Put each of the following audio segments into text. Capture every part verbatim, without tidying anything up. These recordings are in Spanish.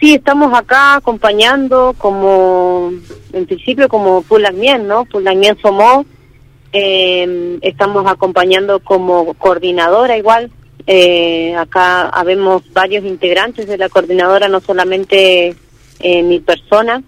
sí, estamos acá acompañando como, en principio como Pulagmien, ¿no? Pulagmien Somos, eh, estamos acompañando como coordinadora igual. Eh, acá habemos varios integrantes de la coordinadora, no solamente eh, mi persona.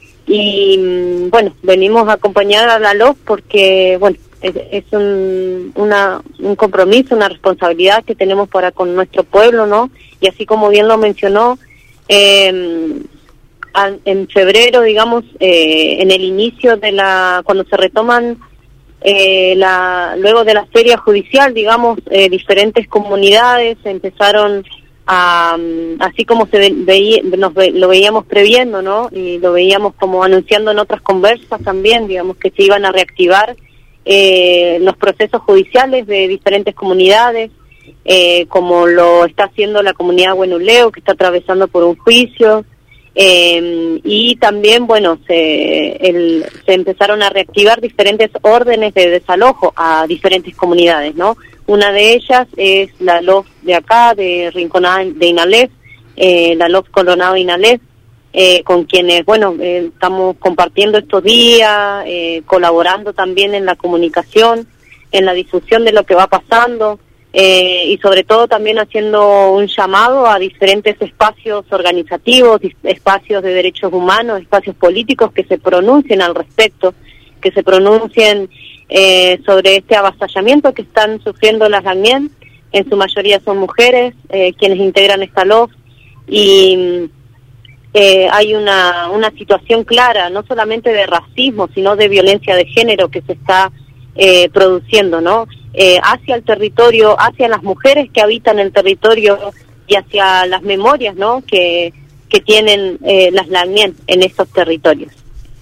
Y bueno, venimos a acompañar a la L O F porque, bueno, es, es un, una, un compromiso, una responsabilidad que tenemos para con nuestro pueblo, ¿no? Y así como bien lo mencionó, eh, en febrero, digamos, eh, en el inicio de la, cuando se retoman, eh, la luego de la feria judicial, digamos, eh, diferentes comunidades empezaron a, así como se ve, veía, nos ve, lo veíamos previendo, ¿no? Y lo veíamos como anunciando en otras conversas también, digamos, que se iban a reactivar eh, los procesos judiciales de diferentes comunidades, eh, como lo está haciendo la comunidad Huenuleo, que está atravesando por un juicio, eh, y también, bueno, se, el, se empezaron a reactivar diferentes órdenes de desalojo a diferentes comunidades, ¿no? Una de ellas es la L O F de acá, de Rinconada de Inalef, eh, la L O F Coronado de Inalef, eh, con quienes, bueno, eh, estamos compartiendo estos días, eh, colaborando también en la comunicación, en la difusión de lo que va pasando, eh, y sobre todo también haciendo un llamado a diferentes espacios organizativos, espacios de derechos humanos, espacios políticos que se pronuncien al respecto, que se pronuncien Eh, sobre este avasallamiento que están sufriendo las Lamien. En su mayoría son mujeres eh, quienes integran esta L O F, y eh, hay una, una situación clara, no solamente de racismo, sino de violencia de género que se está eh, produciendo, ¿no? Eh, hacia el territorio, hacia las mujeres que habitan el territorio y hacia las memorias, ¿no? que, que tienen eh, las Lamien en estos territorios.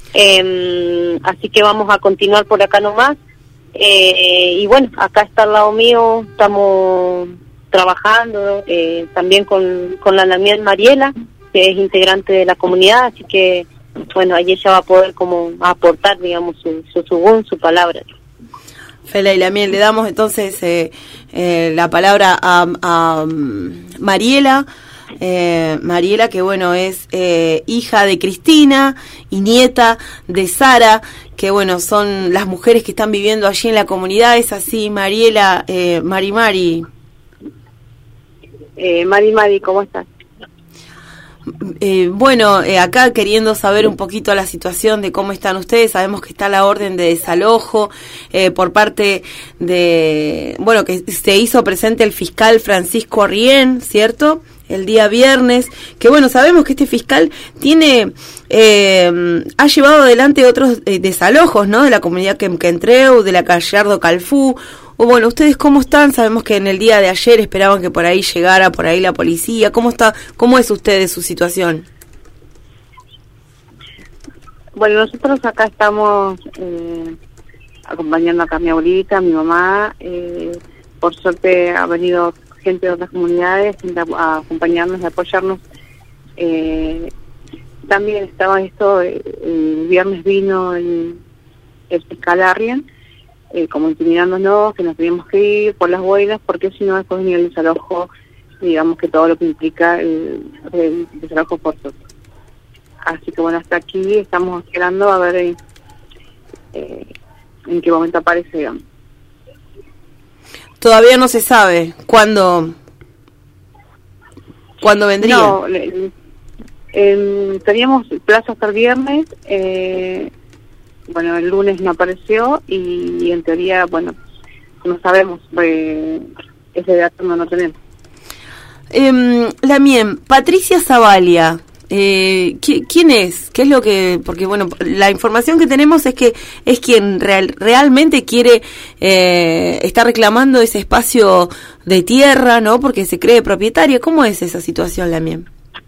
Eh, así que vamos a continuar por acá nomás, eh, y bueno, acá está al lado mío, estamos trabajando eh, también con, con la Lamien Mariela, que es integrante de la comunidad, así que bueno, ahí ella va a poder como aportar, digamos, su, su, su, su palabra. Fela y Lamien, le damos entonces eh, eh, la palabra a, a Mariela. Eh, Mariela, que bueno, es eh, hija de Cristina y nieta de Sara, que bueno, son las mujeres que están viviendo allí en la comunidad. ¿Es así, Mariela? Eh, Mari Mari. Eh, Mari Mari, ¿cómo estás? Eh, bueno, eh, acá queriendo saber un poquito la situación de cómo están ustedes. Sabemos que está la orden de desalojo eh, por parte de, bueno, que se hizo presente el fiscal Francisco Rien, ¿cierto?, el día viernes, que bueno, sabemos que este fiscal tiene, eh, ha llevado adelante otros eh, desalojos, ¿no?, de la comunidad Quemquentreu, de la Gallardo Calfú. O bueno, ¿ustedes cómo están? Sabemos que en el día de ayer esperaban que por ahí llegara por ahí la policía. ¿Cómo está? ¿Cómo es ustedes su situación? Bueno, nosotros acá estamos eh, acompañando acá a mi abuelita, a mi mamá. Eh, por suerte ha venido gente de otras comunidades a acompañarnos, a apoyarnos. Eh, también estaba esto, eh, el viernes vino el, el fiscal Arrien, Eh, como intimidándonos, que nos teníamos que ir por las huelgas, porque si no después venía el desalojo, digamos que todo lo que implica el, el desalojo forzoso. Así que bueno, hasta aquí estamos esperando a ver eh, eh, en qué momento aparece, digamos. Todavía no se sabe cuándo, cuándo vendría. No, le, eh, teníamos plazo hasta el viernes, eh, bueno, el lunes no apareció y, y en teoría, bueno, no sabemos, eh, ese dato no lo tenemos. Eh, Lamien, Patricia Zavalia, eh, ¿quién es? ¿Qué es lo que...? Porque, bueno, la información que tenemos es que es quien real, realmente quiere, eh, está reclamando ese espacio de tierra, ¿no?, porque se cree propietaria. ¿Cómo es esa situación, Lamien?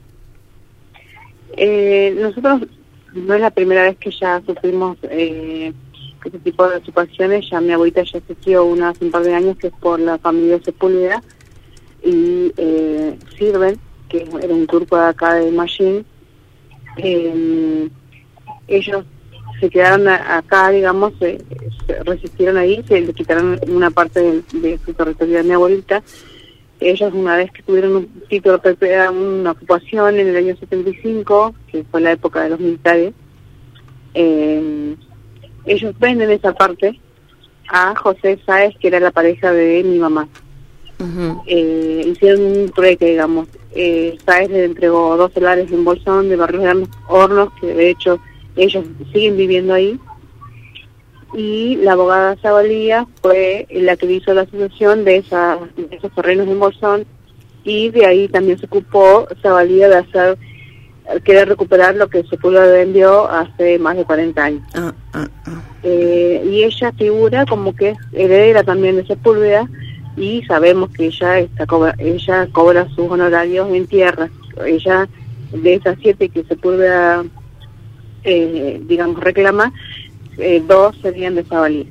Eh, nosotros... No es la primera vez que ya sufrimos eh, este tipo de situaciones. Ya mi abuelita ya sufrió una hace un par de años, que es por la familia Sepúlveda, y eh, Sirven, que era un turco de acá de Machín. Eh, ellos se quedaron a, acá, digamos, eh, se resistieron ahí, se le quitaron una parte de, de su territorio de mi abuelita, ellos una vez que tuvieron un título de propiedad, una ocupación en el año setenta y cinco, que fue la época de los militares, eh, ellos venden esa parte a José Sáez, que era la pareja de mi mamá. Uh-huh. Eh, hicieron un trueque, digamos. Eh, Sáez le entregó dos solares en Bolsón, de Barrios de Hornos, que de hecho ellos siguen viviendo ahí. Y la abogada Zavalía fue la que hizo la asociación de, esa, de esos terrenos en Bolsón, y de ahí también se ocupó Zavalía de hacer, querer recuperar lo que Sepúlveda vendió hace más de cuarenta años. Uh, uh, uh. Eh, y ella figura como que es heredera también de Sepúlveda, y sabemos que ella está cobra, ella cobra sus honorarios en tierra. Ella, de esas siete que Sepúlveda, eh, digamos, reclama, eh, dos serían de Zavalía.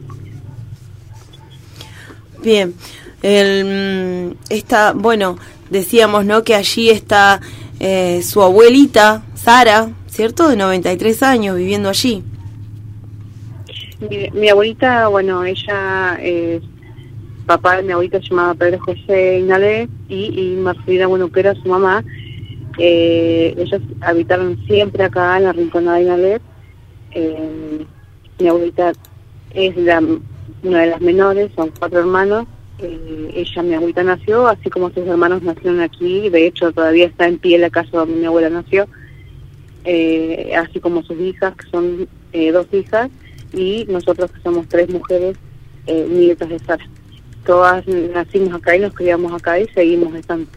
Bien, el, esta, bueno, decíamos, ¿no?, que allí está eh, su abuelita, Sara, ¿cierto?, de noventa y tres años, viviendo allí. Mi, mi abuelita, bueno, ella, eh, papá de mi abuelita se llamaba Pedro José Inalé, y, y Marcelina, bueno, que era su mamá. Eh, ellos habitaron siempre acá en la Rinconada de Inalé. Eh, mi abuelita es la, una de las menores, son cuatro hermanos. Eh, ella, mi abuelita, nació, así como sus hermanos nacieron aquí. De hecho, todavía está en pie la casa donde mi abuela nació, eh, así como sus hijas, que son eh, dos hijas, y nosotros, que somos tres mujeres, eh, nietas de Sara. Todas nacimos acá y nos criamos acá y seguimos estando.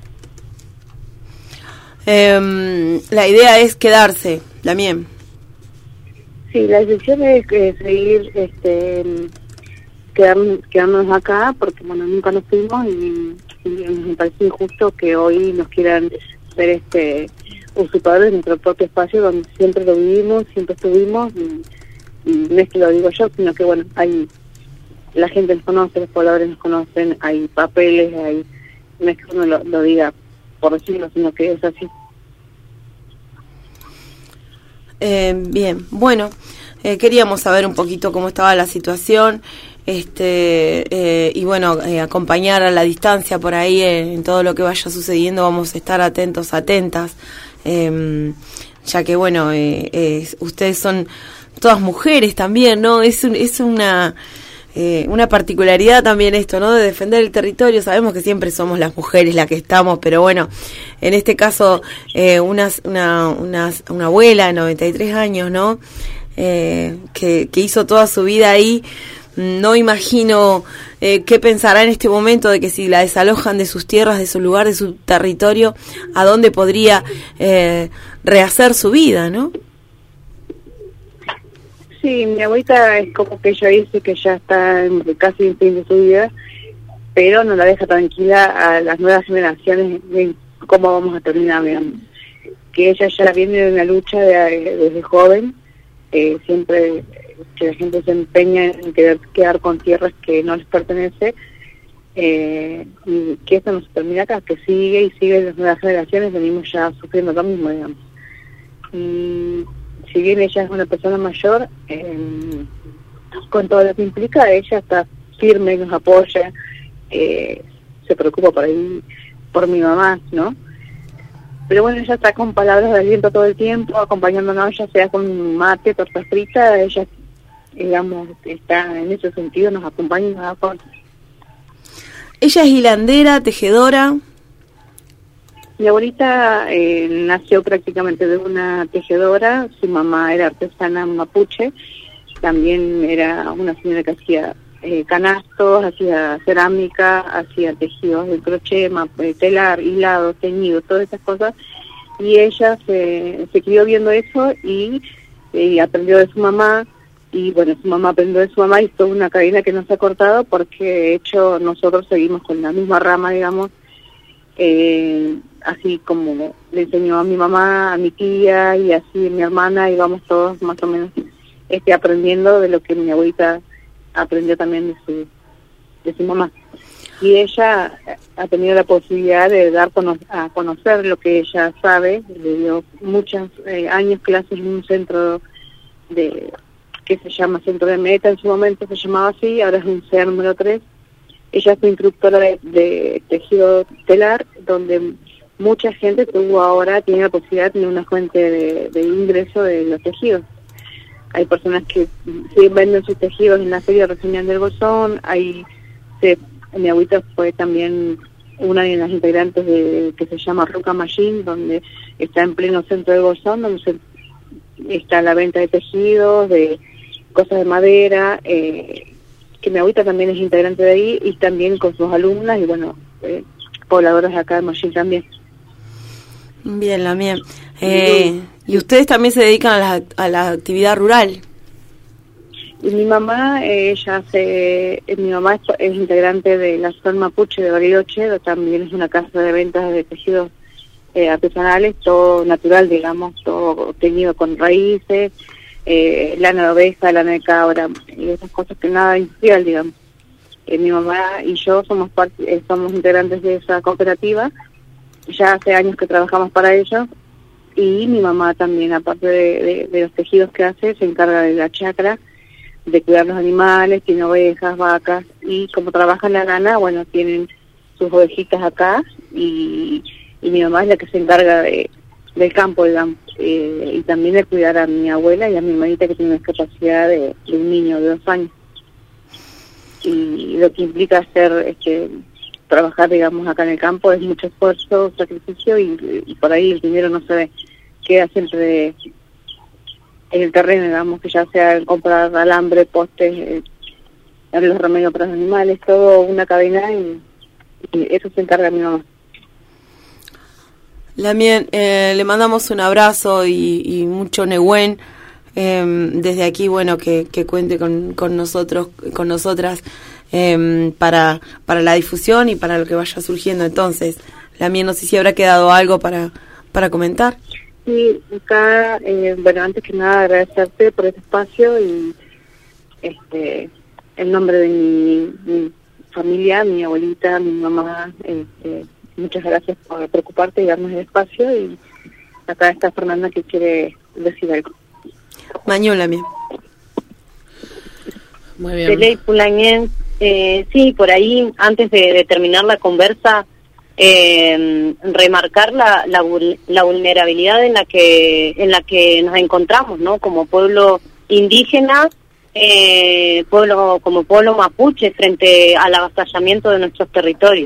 Eh, la idea es quedarse, también. Sí, la decisión es eh, seguir, este, quedar, quedarnos acá, porque bueno, nunca nos fuimos, y, y me parece injusto que hoy nos quieran ser este usurpadores de nuestro propio espacio, donde siempre lo vivimos, siempre estuvimos, y, y no es que lo digo yo, sino que bueno, hay, la gente nos conoce, los pobladores nos conocen, hay papeles, hay, no es que uno lo, lo diga por decirlo, sino que es así. Eh, bien, bueno, eh, queríamos saber un poquito cómo estaba la situación, este eh, y bueno, eh, acompañar a la distancia por ahí en, en todo lo que vaya sucediendo. Vamos a estar atentos, atentas, eh, ya que bueno, eh, eh, ustedes son todas mujeres también, ¿no? Es, un, es una... Eh, una particularidad también esto, ¿no?, de defender el territorio. Sabemos que siempre somos las mujeres las que estamos, pero bueno, en este caso eh, una, una, una, una abuela de noventa y tres años, ¿no?, eh, que, que hizo toda su vida ahí. No imagino eh, qué pensará en este momento de que si la desalojan de sus tierras, de su lugar, de su territorio, a dónde podría eh, rehacer su vida, ¿no? Sí, mi abuelita es como que ella dice que ya está en casi en fin de su vida, pero no la deja tranquila a las nuevas generaciones de cómo vamos a terminar, digamos. Que ella ya viene de una lucha de, desde joven, eh, siempre que la gente se empeña en querer quedar con tierras que no les pertenece, eh, y que esto no se termina acá, que sigue y sigue las nuevas generaciones, venimos ya sufriendo lo mismo, digamos. Y si bien ella es una persona mayor, eh, con todo lo que implica, ella está firme, nos apoya, eh, se preocupa por ahí, por mi mamá, ¿no? Pero bueno, ella está con palabras de aliento todo el tiempo, acompañándonos, ya sea con mate, torta frita. Ella, digamos, está en ese sentido, nos acompaña y nos apoya. ¿Ella es hilandera, tejedora? Mi abuelita eh, nació prácticamente de una tejedora. Su mamá era artesana mapuche, también era una señora que hacía eh, canastos, hacía cerámica, hacía tejidos de crochet, telar, hilado, teñido, todas esas cosas, y ella se, se crió viendo eso y eh, aprendió de su mamá, y bueno, su mamá aprendió de su mamá, y toda una cadena que no se ha cortado, porque de hecho nosotros seguimos con la misma rama, digamos. Eh, así como le enseñó a mi mamá, a mi tía, y así mi hermana, y vamos todos más o menos este aprendiendo de lo que mi abuelita aprendió también de su de su mamá. Y ella ha tenido la posibilidad de dar cono a conocer lo que ella sabe. Le dio muchos eh, años clases en un centro de que se llama Centro de Meta, en su momento se llamaba así, ahora es un C E R número tres, ella fue instructora de, de tejido telar, donde mucha gente tuvo ahora, tiene la posibilidad de tener una fuente de, de ingreso de los tejidos. Hay personas que sí venden sus tejidos en la feria regional del Bolsón, hay, se, mi abuelita fue también una de las integrantes de que se llama Ruca Machine, donde está en pleno centro del Bolsón, donde se, está la venta de tejidos, de cosas de madera, eh, que mi abuelita también es integrante de ahí, y también con sus alumnas, y bueno, eh, pobladores de acá de Machine también. Bien, la mía. Eh, y ustedes también se dedican a la, a la actividad rural. Y mi mamá, eh, ella hace, eh, mi mamá es, es integrante de la Asociación Mapuche de Bariloche, también es una casa de ventas de tejidos eh, artesanales, todo natural, digamos, todo teñido con raíces, eh, lana de oveja, lana de cabra, y esas cosas que nada industrial, digamos. Eh, mi mamá y yo somos parte, eh, somos integrantes de esa cooperativa, ya hace años que trabajamos para ellos, y mi mamá también, aparte de, de, de los tejidos que hace, se encarga de la chacra, de cuidar los animales, tiene ovejas, vacas, y como trabaja en la lana, bueno, tienen sus ovejitas acá, y, y mi mamá es la que se encarga de, del campo, digamos, eh, y también de cuidar a mi abuela y a mi hermanita que tiene una discapacidad de, de un niño de dos años. Y lo que implica hacer, este, trabajar, digamos, acá en el campo es mucho esfuerzo, sacrificio, y, y por ahí el dinero no se ve, queda siempre en el terreno, digamos, que ya sea el comprar alambre, postes, eh, darle los remedios para los animales, todo una cadena, y, y eso se encarga mi mamá. Lamien, eh, le mandamos un abrazo y, y mucho Nehuen. Eh, desde aquí, bueno, que, que cuente con, con nosotros, con nosotras, eh, para, para la difusión y para lo que vaya surgiendo. Entonces, Lamien, no sé si habrá quedado algo para, para comentar. Sí, acá, eh, bueno, antes que nada agradecerte por este espacio y este, en nombre de mi, mi familia, mi abuelita, mi mamá, este, muchas gracias por preocuparte y darnos el espacio, y acá está Fernanda que quiere decir algo. Mañola, mía. Muy bien. De ley Pulañén, eh, sí, por ahí, antes de, de terminar la conversa, eh, remarcar la, la, la vulnerabilidad en la que en la que nos encontramos, ¿no? Como pueblo indígena, eh, pueblo como pueblo mapuche, frente al avasallamiento de nuestros territorios.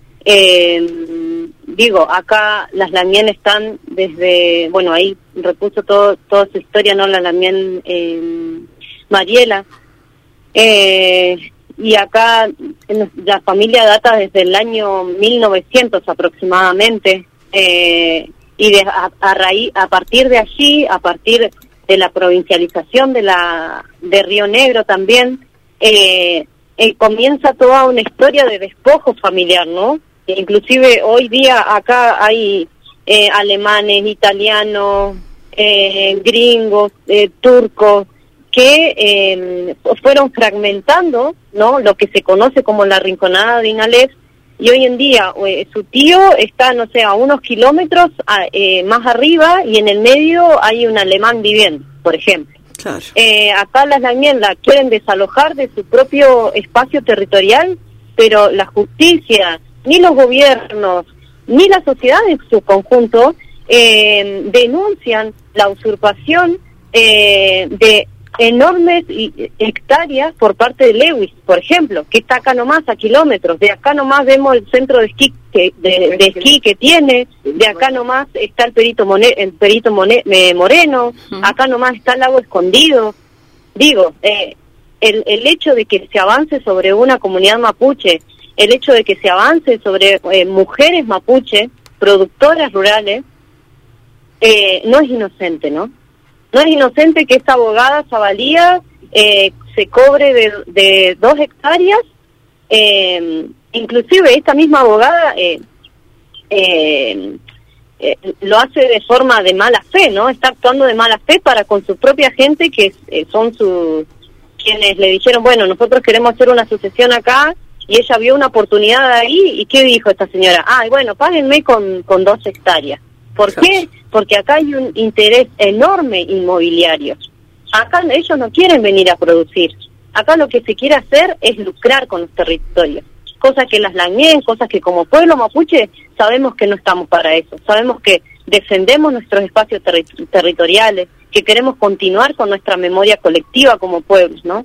Eh, digo, acá las Lamien están desde, bueno, ahí repuso todo, toda su historia, ¿no? La Lamien eh, Mariela, eh, y acá la familia data desde el año mil novecientos aproximadamente, eh, y de, a, a raíz, a partir de allí, a partir de la provincialización de la de Río Negro también, eh, eh, comienza toda una historia de despojo familiar, ¿no? Inclusive hoy día acá hay eh, alemanes, italianos, eh, gringos, eh, turcos, que eh, fueron fragmentando, ¿no? Lo que se conoce como la Rinconada de Inalef, y hoy en día eh, su tío está, no sé, a unos kilómetros a, eh, más arriba, y en el medio hay un alemán viviendo, por ejemplo. Claro. Eh, acá las Lamien la quieren desalojar de su propio espacio territorial, pero la justicia, ni los gobiernos, ni la sociedad en su conjunto eh, denuncian la usurpación eh, de enormes hectáreas por parte de Lewis, por ejemplo, que está acá nomás a kilómetros. De acá nomás vemos el centro de esquí que, de, de esquí que tiene, de acá nomás está el Perito, Mone, el Perito Mone, eh, Moreno, acá nomás está el lago escondido. Digo, eh, el, el hecho de que se avance sobre una comunidad mapuche, el hecho de que se avance sobre eh, mujeres mapuche, productoras rurales, eh, no es inocente, ¿no? No es inocente que esta abogada Zabalía eh, se cobre de, de dos hectáreas, eh, inclusive esta misma abogada eh, eh, eh, lo hace de forma de mala fe, ¿no? Está actuando de mala fe para con su propia gente, que eh, son sus quienes le dijeron, bueno, nosotros queremos hacer una sucesión acá, y ella vio una oportunidad ahí, ¿y qué dijo esta señora? Ah, bueno, páguenme con, con dos hectáreas. ¿Por qué? Porque acá hay un interés enorme inmobiliario. Acá ellos no quieren venir a producir. Acá lo que se quiere hacer es lucrar con los territorios. cosas que las lañeen, cosas que como pueblo mapuche sabemos que no estamos para eso, sabemos que defendemos nuestros espacios terri- territoriales, que queremos continuar con nuestra memoria colectiva como pueblos, ¿no?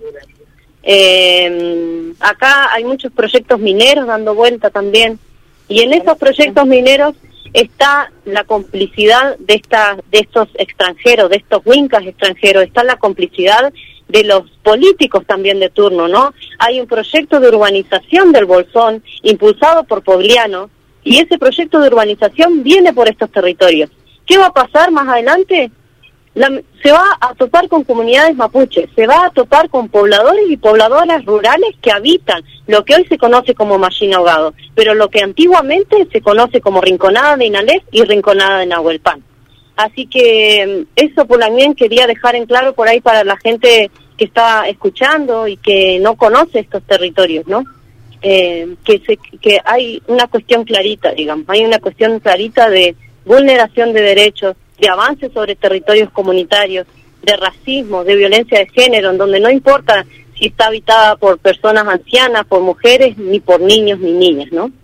Eh, acá hay muchos proyectos mineros dando vuelta también, y en esos proyectos mineros está la complicidad de esta, de estos extranjeros, de estos huincas extranjeros, está la complicidad de los políticos también de turno, ¿no? Hay un proyecto de urbanización del Bolsón impulsado por Pobliano, y ese proyecto de urbanización viene por estos territorios. ¿Qué va a pasar más adelante? La, se va a topar con comunidades mapuches, se va a topar con pobladores y pobladoras rurales que habitan lo que hoy se conoce como Machín Ahogado, pero lo que antiguamente se conoce como Rinconada de Inalés y Rinconada de Nahuelpan. Así que eso por también quería dejar en claro por ahí para la gente que está escuchando y que no conoce estos territorios, ¿no? Eh, que, se, que hay una cuestión clarita, digamos, hay una cuestión clarita de vulneración de derechos, de avances sobre territorios comunitarios, de racismo, de violencia de género, en donde no importa si está habitada por personas ancianas, por mujeres, ni por niños ni niñas, ¿no?